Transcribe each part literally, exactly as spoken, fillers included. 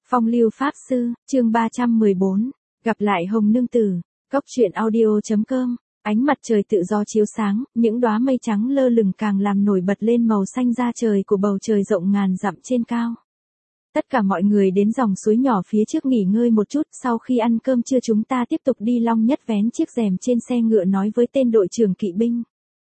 Phong lưu pháp sư, chương ba trăm mười bốn, gặp lại Hồng Nương Tử, cốc truyện audio.com, ánh mặt trời tự do chiếu sáng, những đóa mây trắng lơ lửng càng làm nổi bật lên màu xanh da trời của bầu trời rộng ngàn dặm trên cao. Tất cả mọi người đến dòng suối nhỏ phía trước nghỉ ngơi một chút, sau khi ăn cơm trưa chúng ta tiếp tục đi Long Nhất vén chiếc rèm trên xe ngựa nói với tên đội trưởng kỵ binh.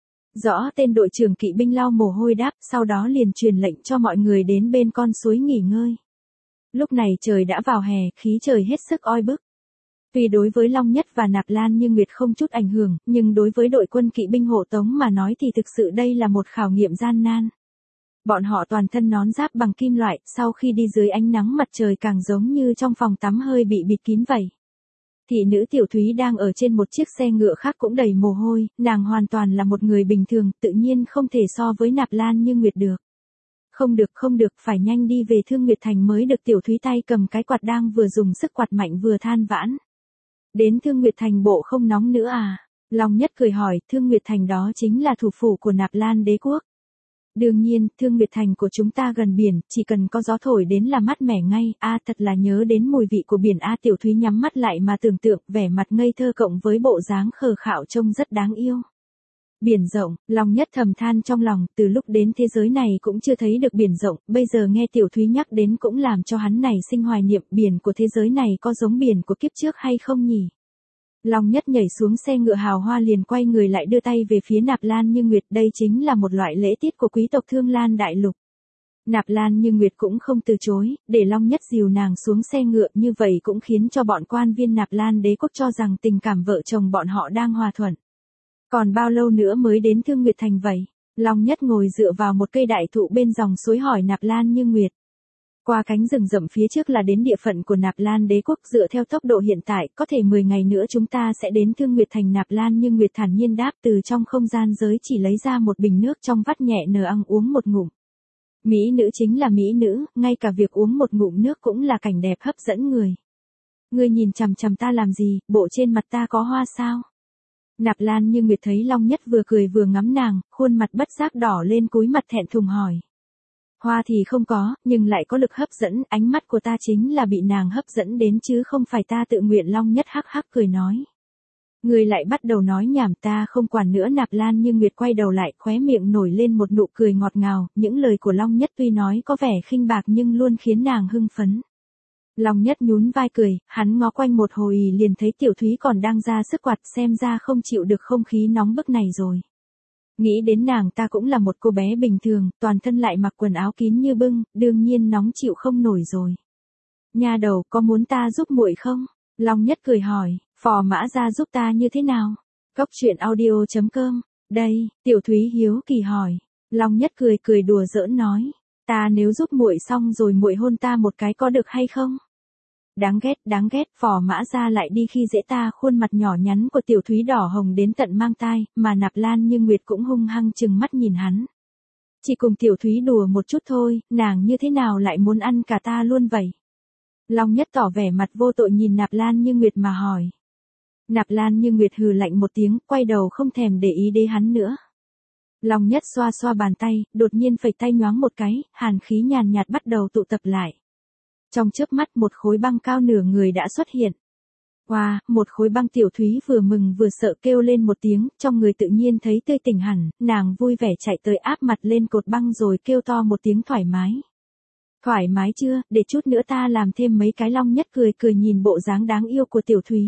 Rõ tên đội trưởng kỵ binh lau mồ hôi đáp, sau đó liền truyền lệnh cho mọi người đến bên con suối nghỉ ngơi. Lúc này trời đã vào hè, khí trời hết sức oi bức. Tuy đối với Long Nhất và Nạp Lan Như Nguyệt không chút ảnh hưởng, nhưng đối với đội quân kỵ binh hộ tống mà nói thì thực sự đây là một khảo nghiệm gian nan. Bọn họ toàn thân nón giáp bằng kim loại, sau khi đi dưới ánh nắng mặt trời càng giống như trong phòng tắm hơi bị bịt kín vậy. Thị nữ Tiểu Thúy đang ở trên một chiếc xe ngựa khác cũng đầy mồ hôi, nàng hoàn toàn là một người bình thường, tự nhiên không thể so với Nạp Lan Như Nguyệt được. Không được không được, phải nhanh đi về Thương Nguyệt Thành mới được. Tiểu Thúy tay cầm cái quạt đang vừa dùng sức quạt mạnh vừa than vãn. Đến Thương Nguyệt Thành bộ không nóng nữa à? Long Nhất cười hỏi, Thương Nguyệt Thành đó chính là thủ phủ của Nạp Lan đế quốc. Đương nhiên, Thương Nguyệt Thành của chúng ta gần biển, chỉ cần có gió thổi đến là mát mẻ ngay. A à, thật là nhớ đến mùi vị của biển. A à, Tiểu Thúy nhắm mắt lại mà tưởng tượng, vẻ mặt ngây thơ cộng với bộ dáng khờ khạo trông rất đáng yêu. Biển rộng, Long Nhất thầm than trong lòng, từ lúc đến thế giới này cũng chưa thấy được biển rộng, bây giờ nghe Tiểu Thúy nhắc đến cũng làm cho hắn nảy sinh hoài niệm, biển của thế giới này có giống biển của kiếp trước hay không nhỉ? Long Nhất nhảy xuống xe ngựa hào hoa liền quay người lại đưa tay về phía Nạp Lan Như Nguyệt, đây chính là một loại lễ tiết của quý tộc Thương Lan đại lục. Nạp Lan Như Nguyệt cũng không từ chối, để Long Nhất dìu nàng xuống xe ngựa, như vậy cũng khiến cho bọn quan viên Nạp Lan đế quốc cho rằng tình cảm vợ chồng bọn họ đang hòa thuận. Còn bao lâu nữa mới đến Thương Nguyệt Thành vậy? Long Nhất ngồi dựa vào một cây đại thụ bên dòng suối hỏi Nạp Lan Như Nguyệt. Qua cánh rừng rậm phía trước là đến địa phận của Nạp Lan đế quốc, dựa theo tốc độ hiện tại, có thể mười ngày nữa chúng ta sẽ đến Thương Nguyệt Thành. Nạp Lan Như Nguyệt thản nhiên đáp, từ trong không gian giới chỉ lấy ra một bình nước trong vắt nhẹ nở ăn uống một ngụm. Mỹ nữ chính là mỹ nữ, ngay cả việc uống một ngụm nước cũng là cảnh đẹp hấp dẫn người. Ngươi nhìn chằm chằm ta làm gì, bộ trên mặt ta có hoa sao? Nạp Lan Như Nguyệt thấy Long Nhất vừa cười vừa ngắm nàng, khuôn mặt bất giác đỏ lên, cúi mặt thẹn thùng hỏi. Hoa thì không có, nhưng lại có lực hấp dẫn, ánh mắt của ta chính là bị nàng hấp dẫn đến chứ không phải ta tự nguyện. Long Nhất hắc hắc cười nói. Người lại bắt đầu nói nhảm, ta không quản nữa. Nạp Lan Như Nguyệt quay đầu lại, khóe miệng nổi lên một nụ cười ngọt ngào, những lời của Long Nhất tuy nói có vẻ khinh bạc nhưng luôn khiến nàng hưng phấn. Long Nhất nhún vai cười, hắn ngó quanh một hồi liền thấy Tiểu Thúy còn đang ra sức quạt, xem ra không chịu được không khí nóng bức này rồi. Nghĩ đến nàng ta cũng là một cô bé bình thường, toàn thân lại mặc quần áo kín như bưng, đương nhiên nóng chịu không nổi rồi. Nha đầu, có muốn ta giúp muội không? Long Nhất cười hỏi, phò mã ra giúp ta như thế nào? Cốc truyện audio.com, đây, Tiểu Thúy hiếu kỳ hỏi. Long Nhất cười cười đùa giỡn nói, ta nếu giúp muội xong rồi muội hôn ta một cái có được hay không? Đáng ghét, đáng ghét, phò mã ra lại đi khi dễ ta. Khuôn mặt nhỏ nhắn của Tiểu Thúy đỏ hồng đến tận mang tai, mà Nạp Lan Như Nguyệt cũng hung hăng chừng mắt nhìn hắn. Chỉ cùng Tiểu Thúy đùa một chút thôi, nàng như thế nào lại muốn ăn cả ta luôn vậy? Long Nhất tỏ vẻ mặt vô tội nhìn Nạp Lan Như Nguyệt mà hỏi. Nạp Lan Như Nguyệt hừ lạnh một tiếng, quay đầu không thèm để ý đến hắn nữa. Long Nhất xoa xoa bàn tay, đột nhiên phẩy tay nhoáng một cái, hàn khí nhàn nhạt bắt đầu tụ tập lại. Trong chớp mắt một khối băng cao nửa người đã xuất hiện. Wow, một khối băng. Tiểu Thúy vừa mừng vừa sợ kêu lên một tiếng, trong người tự nhiên thấy tươi tỉnh hẳn, nàng vui vẻ chạy tới áp mặt lên cột băng rồi kêu to một tiếng thoải mái. Thoải mái chưa, để chút nữa ta làm thêm mấy cái. Long Nhất cười cười nhìn bộ dáng đáng yêu của Tiểu Thúy.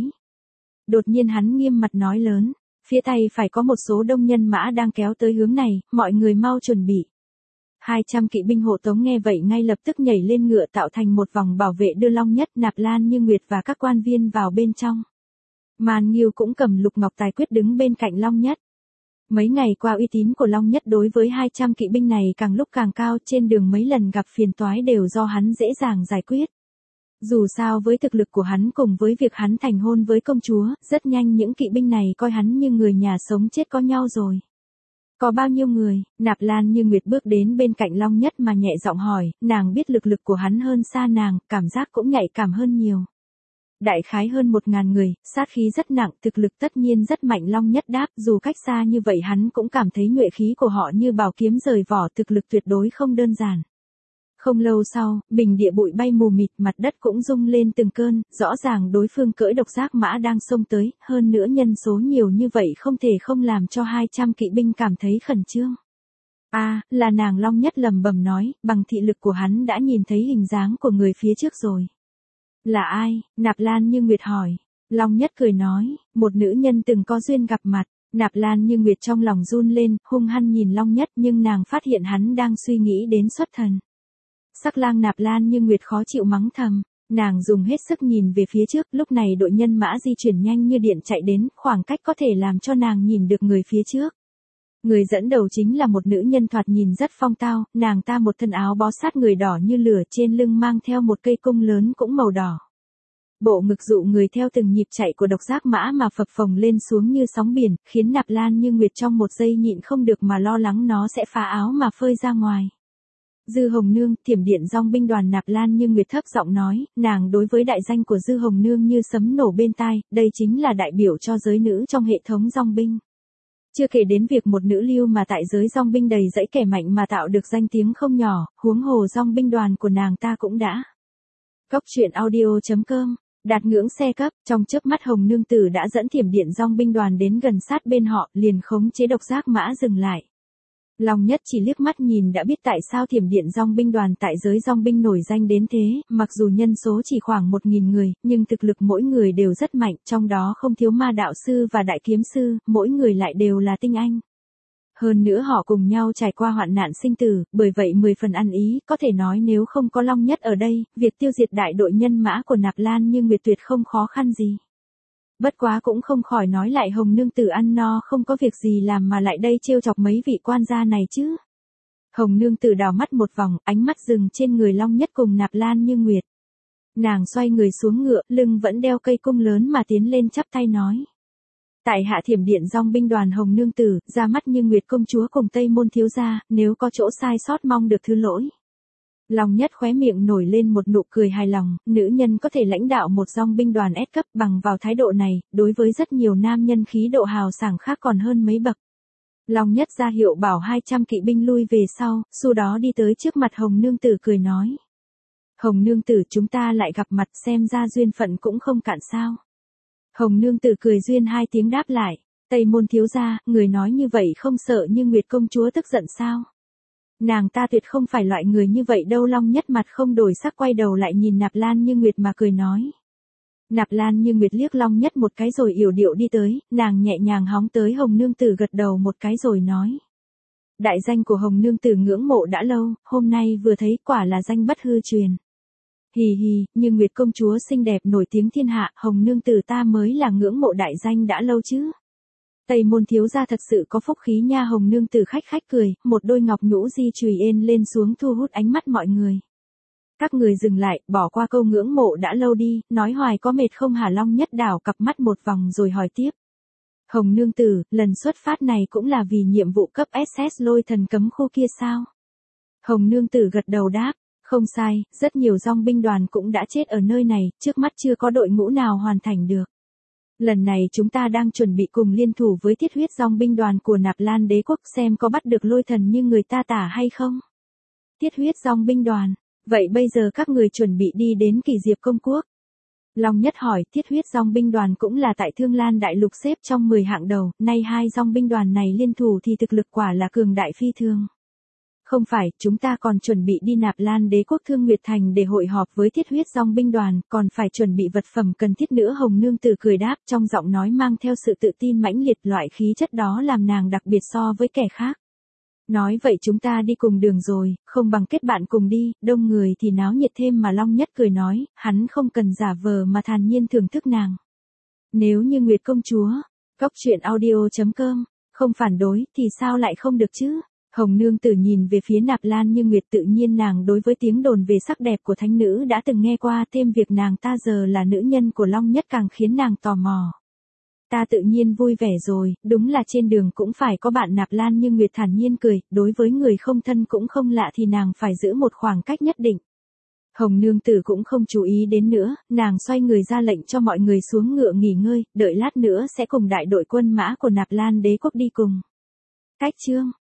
Đột nhiên hắn nghiêm mặt nói lớn, phía tay phải có một số đông nhân mã đang kéo tới hướng này, mọi người mau chuẩn bị. hai trăm kỵ binh hộ tống nghe vậy ngay lập tức nhảy lên ngựa tạo thành một vòng bảo vệ đưa Long Nhất, Nạp Lan Như Nguyệt và các quan viên vào bên trong. Man Nghiêu cũng cầm lục ngọc tài quyết đứng bên cạnh Long Nhất. Mấy ngày qua uy tín của Long Nhất đối với hai trăm kỵ binh này càng lúc càng cao, trên đường mấy lần gặp phiền toái đều do hắn dễ dàng giải quyết. Dù sao với thực lực của hắn cùng với việc hắn thành hôn với công chúa, rất nhanh những kỵ binh này coi hắn như người nhà sống chết có nhau rồi. Có bao nhiêu người? Nạp Lan Như Nguyệt bước đến bên cạnh Long Nhất mà nhẹ giọng hỏi, nàng biết lực lực của hắn hơn xa nàng, cảm giác cũng nhạy cảm hơn nhiều. Đại khái hơn một ngàn người, sát khí rất nặng, thực lực tất nhiên rất mạnh. Long Nhất đáp, dù cách xa như vậy hắn cũng cảm thấy nhuệ khí của họ như bảo kiếm rời vỏ, thực lực tuyệt đối không đơn giản. Không lâu sau, bình địa bụi bay mù mịt, mặt đất cũng rung lên từng cơn, rõ ràng đối phương cưỡi độc giác mã đang xông tới, hơn nữa nhân số nhiều như vậy không thể không làm cho hai trăm kỵ binh cảm thấy khẩn trương. A, à, là nàng Long Nhất lầm bầm nói, bằng thị lực của hắn đã nhìn thấy hình dáng của người phía trước rồi. Là ai? Nạp Lan Như Nguyệt hỏi. Long Nhất cười nói, một nữ nhân từng có duyên gặp mặt. Nạp Lan Như Nguyệt trong lòng run lên, hung hăng nhìn Long Nhất nhưng nàng phát hiện hắn đang suy nghĩ đến xuất thần. Sắc lang Nạp Lan Như Nguyệt khó chịu mắng thầm, nàng dùng hết sức nhìn về phía trước, lúc này đội nhân mã di chuyển nhanh như điện chạy đến, khoảng cách có thể làm cho nàng nhìn được người phía trước. Người dẫn đầu chính là một nữ nhân thoạt nhìn rất phong tao, nàng ta một thân áo bó sát người đỏ như lửa, trên lưng mang theo một cây cung lớn cũng màu đỏ. Bộ ngực dụ người theo từng nhịp chạy của độc giác mã mà phập phồng lên xuống như sóng biển, khiến Nạp Lan Như Nguyệt trong một giây nhịn không được mà lo lắng nó sẽ phá áo mà phơi ra ngoài. Dư Hồng Nương, Thiểm Điện Dong binh đoàn. Nạp Lan Như Nguyệt thấp giọng nói, nàng đối với đại danh của Dư Hồng Nương như sấm nổ bên tai, đây chính là đại biểu cho giới nữ trong hệ thống dong binh. Chưa kể đến việc một nữ lưu mà tại giới dong binh đầy dẫy kẻ mạnh mà tạo được danh tiếng không nhỏ, huống hồ dong binh đoàn của nàng ta cũng đã. Cốc truyện audio chấm com đạt ngưỡng xe cấp, trong chớp mắt Hồng Nương Tử đã dẫn Thiểm Điện Dong binh đoàn đến gần sát bên họ, liền khống chế độc giác mã dừng lại. Long Nhất chỉ liếc mắt nhìn đã biết tại sao Thiểm Điện Dong binh đoàn tại giới dong binh nổi danh đến thế, mặc dù nhân số chỉ khoảng một nghìn người, nhưng thực lực mỗi người đều rất mạnh, trong đó không thiếu ma đạo sư và đại kiếm sư, mỗi người lại đều là tinh anh. Hơn nữa họ cùng nhau trải qua hoạn nạn sinh tử, bởi vậy mười phần ăn ý, có thể nói nếu không có Long Nhất ở đây, việc tiêu diệt đại đội nhân mã của Nạp Lan Như Nguyệt tuyệt không khó khăn gì. Bất quá cũng không khỏi nói lại Hồng Nương Tử ăn no không có việc gì làm mà lại đây trêu chọc mấy vị quan gia này chứ. Hồng Nương Tử đảo mắt một vòng, ánh mắt dừng trên người Long Nhất cùng Nạp Lan Như Nguyệt. Nàng xoay người xuống ngựa, lưng vẫn đeo cây cung lớn mà tiến lên chắp tay nói. Tại hạ Thiểm Điện Dong binh đoàn Hồng Nương Tử, ra mắt Như Nguyệt công chúa cùng Tây Môn thiếu gia, nếu có chỗ sai sót mong được thứ lỗi. Long Nhất khóe miệng nổi lên một nụ cười hài lòng, nữ nhân có thể lãnh đạo một dong binh đoàn S cấp bằng vào thái độ này, đối với rất nhiều nam nhân khí độ hào sảng khác còn hơn mấy bậc. Long Nhất ra hiệu bảo hai trăm kỵ binh lui về sau, sau đó đi tới trước mặt Hồng Nương Tử cười nói. Hồng Nương Tử, chúng ta lại gặp mặt, xem ra duyên phận cũng không cạn sao. Hồng Nương Tử cười duyên hai tiếng đáp lại, Tây Môn thiếu gia, người nói như vậy không sợ Như Nguyệt công chúa tức giận sao? Nàng ta tuyệt không phải loại người như vậy đâu. Long Nhất mặt không đổi sắc quay đầu lại nhìn Nạp Lan Như Nguyệt mà cười nói. Nạp Lan Như Nguyệt liếc Long Nhất một cái rồi yểu điệu đi tới, nàng nhẹ nhàng hóng tới Hồng Nương Tử gật đầu một cái rồi nói. Đại danh của Hồng Nương Tử ngưỡng mộ đã lâu, hôm nay vừa thấy quả là danh bất hư truyền. Hì hì, Như Nguyệt công chúa xinh đẹp nổi tiếng thiên hạ, Hồng Nương Tử ta mới là ngưỡng mộ đại danh đã lâu chứ. Tây Môn thiếu gia thật sự có phúc khí nha. Hồng Nương Tử khách khách cười, một đôi ngọc nhũ di chùy ên lên xuống thu hút ánh mắt mọi người. Các người dừng lại, bỏ qua câu ngưỡng mộ đã lâu đi, nói hoài có mệt không hả? Long Nhất đảo cặp mắt một vòng rồi hỏi tiếp. Hồng Nương Tử, lần xuất phát này cũng là vì nhiệm vụ cấp ét ét lôi thần cấm khu kia sao? Hồng Nương Tử gật đầu đáp, không sai, rất nhiều dong binh đoàn cũng đã chết ở nơi này, trước mắt chưa có đội ngũ nào hoàn thành được. Lần này chúng ta đang chuẩn bị cùng liên thủ với thiết huyết dong binh đoàn của Nạp Lan đế quốc xem có bắt được lôi thần như người ta tả hay không. Thiết huyết dong binh đoàn, vậy bây giờ các người chuẩn bị đi đến Kỳ Diệp công quốc. Long Nhất hỏi, thiết huyết dong binh đoàn cũng là tại Thương Lan đại lục xếp trong mười hạng đầu, nay hai dong binh đoàn này liên thủ thì thực lực quả là cường đại phi thường. Không phải, chúng ta còn chuẩn bị đi Nạp Lan đế quốc Thương Nguyệt Thành để hội họp với thiết huyết dong binh đoàn, còn phải chuẩn bị vật phẩm cần thiết nữa. Hồng Nương Tử cười đáp, trong giọng nói mang theo sự tự tin mãnh liệt, loại khí chất đó làm nàng đặc biệt so với kẻ khác. Nói vậy chúng ta đi cùng đường rồi, không bằng kết bạn cùng đi, đông người thì náo nhiệt thêm mà. Long Nhất cười nói, hắn không cần giả vờ mà thản nhiên thưởng thức nàng. Nếu như Nguyệt công chúa, cốc truyện audio chấm com, không phản đối thì sao lại không được chứ? Hồng Nương Tử nhìn về phía Nạp Lan Như Nguyệt, tự nhiên nàng đối với tiếng đồn về sắc đẹp của thánh nữ đã từng nghe qua, thêm việc nàng ta giờ là nữ nhân của Long Nhất càng khiến nàng tò mò. Ta tự nhiên vui vẻ rồi, đúng là trên đường cũng phải có bạn. Nạp Lan Như Nguyệt thản nhiên cười, đối với người không thân cũng không lạ thì nàng phải giữ một khoảng cách nhất định. Hồng Nương Tử cũng không chú ý đến nữa, nàng xoay người ra lệnh cho mọi người xuống ngựa nghỉ ngơi, đợi lát nữa sẽ cùng đại đội quân mã của Nạp Lan đế quốc đi cùng. Cách chương